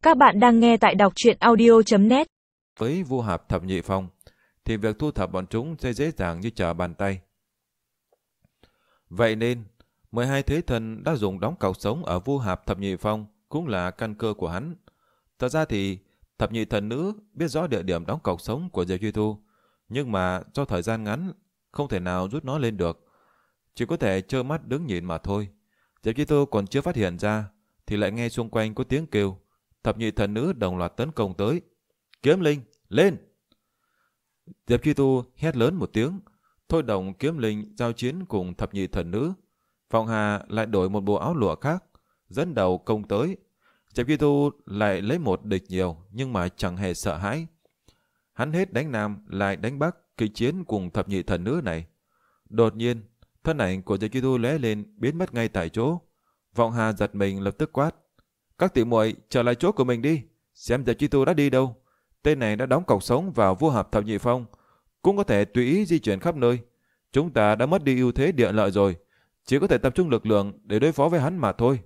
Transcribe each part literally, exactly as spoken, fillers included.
Các bạn đang nghe tại đọc truyện audio chấm net. Với Vu Hạp Thập Nhị Phong, thì việc thu thập bọn chúng sẽ dễ dàng như trở bàn tay. Vậy nên, mười hai thế thần đã dùng đóng cọc sống ở Vu Hạp Thập Nhị Phong cũng là căn cơ của hắn. Thật ra thì thập nhị thần nữ biết rõ địa điểm đóng cọc sống của Diệp Truy Thu, nhưng mà do thời gian ngắn không thể nào rút nó lên được, chỉ có thể trơ mắt đứng nhìn mà thôi. Diệp Truy Thu còn chưa phát hiện ra thì lại nghe xung quanh có tiếng kêu. Thập nhị thần nữ đồng loạt tấn công tới. Kiếm linh, lên! Diệp Truy Thu hét lớn một tiếng, thôi động kiếm linh giao chiến cùng thập nhị thần nữ. Phong Hà lại đổi một bộ áo lụa khác, dẫn đầu công tới. Diệp Truy Thu lại lấy một địch nhiều, nhưng mà chẳng hề sợ hãi. Hắn hết đánh Nam lại đánh Bắc, kịch chiến cùng thập nhị thần nữ này. Đột nhiên, thân ảnh của Diệp Truy Thu lóe lên, biến mất ngay tại chỗ. Vọng Hà giật mình lập tức quát: các tỷ muội trở lại chỗ của mình đi, xem Diệp Truy Thu đã đi đâu. Tên này đã đóng cọc sống vào Vu Hạp Thập Nhị Phong, cũng có thể tùy ý di chuyển khắp nơi. Chúng ta đã mất đi ưu thế địa lợi rồi, chỉ có thể tập trung lực lượng để đối phó với hắn mà thôi.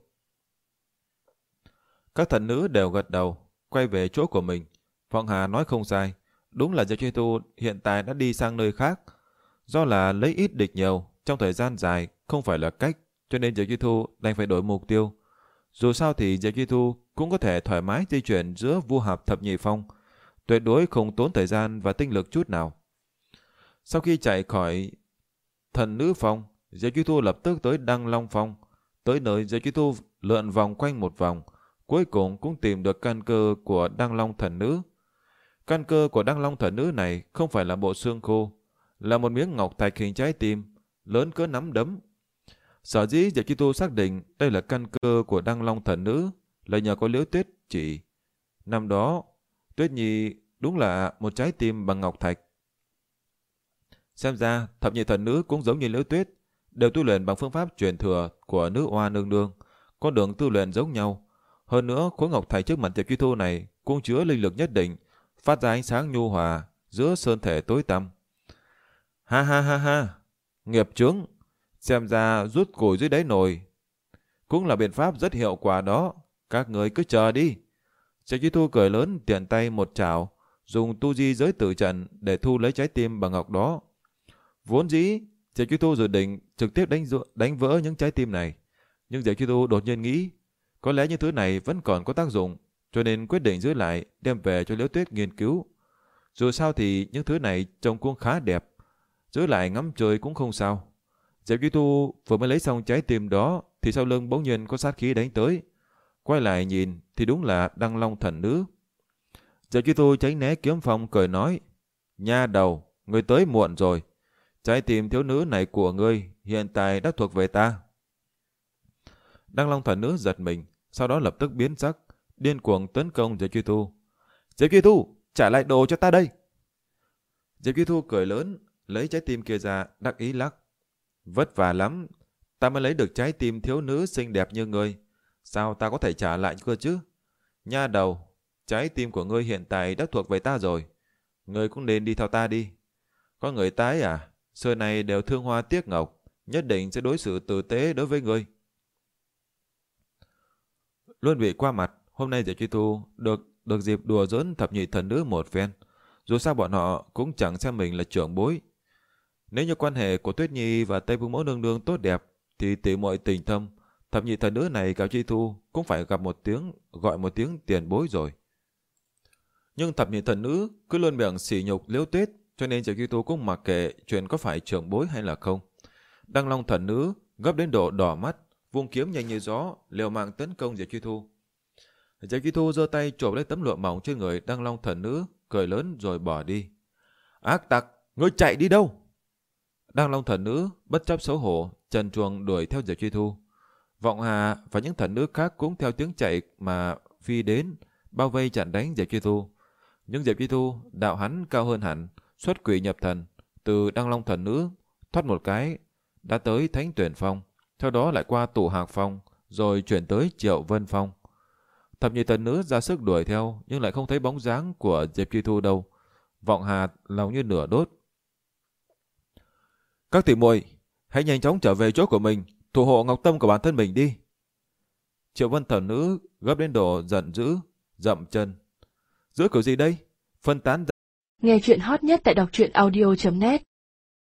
Các thần nữ đều gật đầu, quay về chỗ của mình. Vọng Hà nói không sai, đúng là Diệp Truy Thu hiện tại đã đi sang nơi khác. Do là lấy ít địch nhiều trong thời gian dài không phải là cách, cho nên Diệp Truy Thu đành phải đổi mục tiêu. Dù sao thì Diệp Truy Thu cũng có thể thoải mái di chuyển giữa Vu Hạp Thập Nhị Phong, tuyệt đối không tốn thời gian và tinh lực chút nào. Sau khi chạy khỏi thần nữ phong, Diệp Truy Thu lập tức tới Đăng Long Phong. Tới nơi, Diệp Truy Thu lượn vòng quanh một vòng, cuối cùng cũng tìm được căn cơ của Đăng Long thần nữ. Căn cơ của Đăng Long thần nữ này không phải là bộ xương khô, là một miếng ngọc thạch hình trái tim, lớn cỡ nắm đấm. Sở dĩ Diệp Truy Thu xác định đây là căn cơ của Đăng Long thần nữ là nhờ có Liễu Tuyết chỉ. Năm đó, Tuyết Nhi đúng là một trái tim bằng ngọc thạch. Xem ra, thập nhị thần nữ cũng giống như Liễu Tuyết, đều tu luyện bằng phương pháp truyền thừa của nữ oa nương nương, con đường tu luyện giống nhau. Hơn nữa, khối ngọc thạch trước mặt Diệp Truy Thu này cũng chứa linh lực nhất định, phát ra ánh sáng nhu hòa giữa sơn thể tối tăm. Ha ha ha ha, nghiệp chướng! Xem ra rút củi dưới đáy nồi cũng là biện pháp rất hiệu quả đó. Các người cứ chờ đi. Diệp Truy Thu cười lớn, tiện tay một chảo, dùng tu di giới tử trận để thu lấy trái tim bằng ngọc đó. Vốn dĩ Diệp Truy Thu dự định trực tiếp đánh, đánh vỡ những trái tim này, nhưng Diệp Truy Thu đột nhiên nghĩ có lẽ những thứ này vẫn còn có tác dụng, cho nên quyết định giữ lại đem về cho Liễu Tuyết nghiên cứu. Dù sao thì những thứ này trông cũng khá đẹp, giữ lại ngắm chơi cũng không sao. Diệp Truy Thu vừa mới lấy xong trái tim đó thì sau lưng bỗng nhiên có sát khí đánh tới. Quay lại nhìn thì đúng là Đăng Long thần nữ. Diệp Truy Thu tránh né kiếm phong cười nói: nha đầu, ngươi tới muộn rồi. Trái tim thiếu nữ này của ngươi hiện tại đã thuộc về ta. Đăng Long thần nữ giật mình, sau đó lập tức biến sắc, điên cuồng tấn công Diệp Truy Thu. Diệp Truy Thu, trả lại đồ cho ta đây. Diệp Truy Thu cười lớn, lấy trái tim kia ra, đắc ý lắc. Vất vả lắm, ta mới lấy được trái tim thiếu nữ xinh đẹp như ngươi. Sao ta có thể trả lại cơ chứ? Nha đầu, trái tim của ngươi hiện tại đã thuộc về ta rồi. Ngươi cũng nên đi theo ta đi. Có người tái à? Xưa này đều thương hoa tiếc ngọc, nhất định sẽ đối xử tử tế đối với ngươi. Luôn bị qua mặt, hôm nay Diệp Truy Thu được được dịp đùa giỡn thập nhị thần nữ một phen. Dù sao bọn họ cũng chẳng xem mình là trưởng bối. Nếu như quan hệ của Tuyết Nhi và Tây Vương Mẫu nương nương tốt đẹp, thì tỷ muội tình thâm, thập nhị thần nữ này gặp Truy Thu cũng phải gặp một tiếng, gọi một tiếng tiền bối rồi. Nhưng thập nhị thần nữ cứ luôn miệng sỉ nhục Liễu Tuyết, cho nên Diệp Truy Thu cũng mặc kệ chuyện có phải trưởng bối hay là không. Đăng Long thần nữ gấp đến độ đỏ mắt, vung kiếm nhanh như gió, liều mạng tấn công Diệp Truy Thu. Diệp Truy Thu giơ tay chộp lấy tấm lụa mỏng trên người Đăng Long thần nữ, cười lớn rồi bỏ đi. Ác tặc, ngươi chạy đi đâu? Đăng Long thần nữ bất chấp xấu hổ, trần truồng đuổi theo Diệp Truy Thu. Vọng Hà và những thần nữ khác cũng theo tiếng chạy mà phi đến, bao vây chặn đánh Diệp Truy Thu. Nhưng Diệp Truy Thu đạo hắn cao hơn hẳn, xuất quỷ nhập thần, từ Đăng Long thần nữ thoát một cái đã tới Thánh Tuyển Phong, theo đó lại qua Tụ Hạc Phong, rồi chuyển tới Triệu Vân Phong. Thập nhị thần nữ ra sức đuổi theo, nhưng lại không thấy bóng dáng của Diệp Truy Thu đâu. Vọng Hà lòng như lửa đốt. Các tỷ muội, hãy nhanh chóng trở về chỗ của mình, thủ hộ ngọc tâm của bản thân mình đi. Triệu Vân thần nữ gấp đến độ giận dữ, dậm chân. Giữa kiểu gì đây? Phân tán. Nghe chuyện hot nhất tại đọc truyện audio chấm net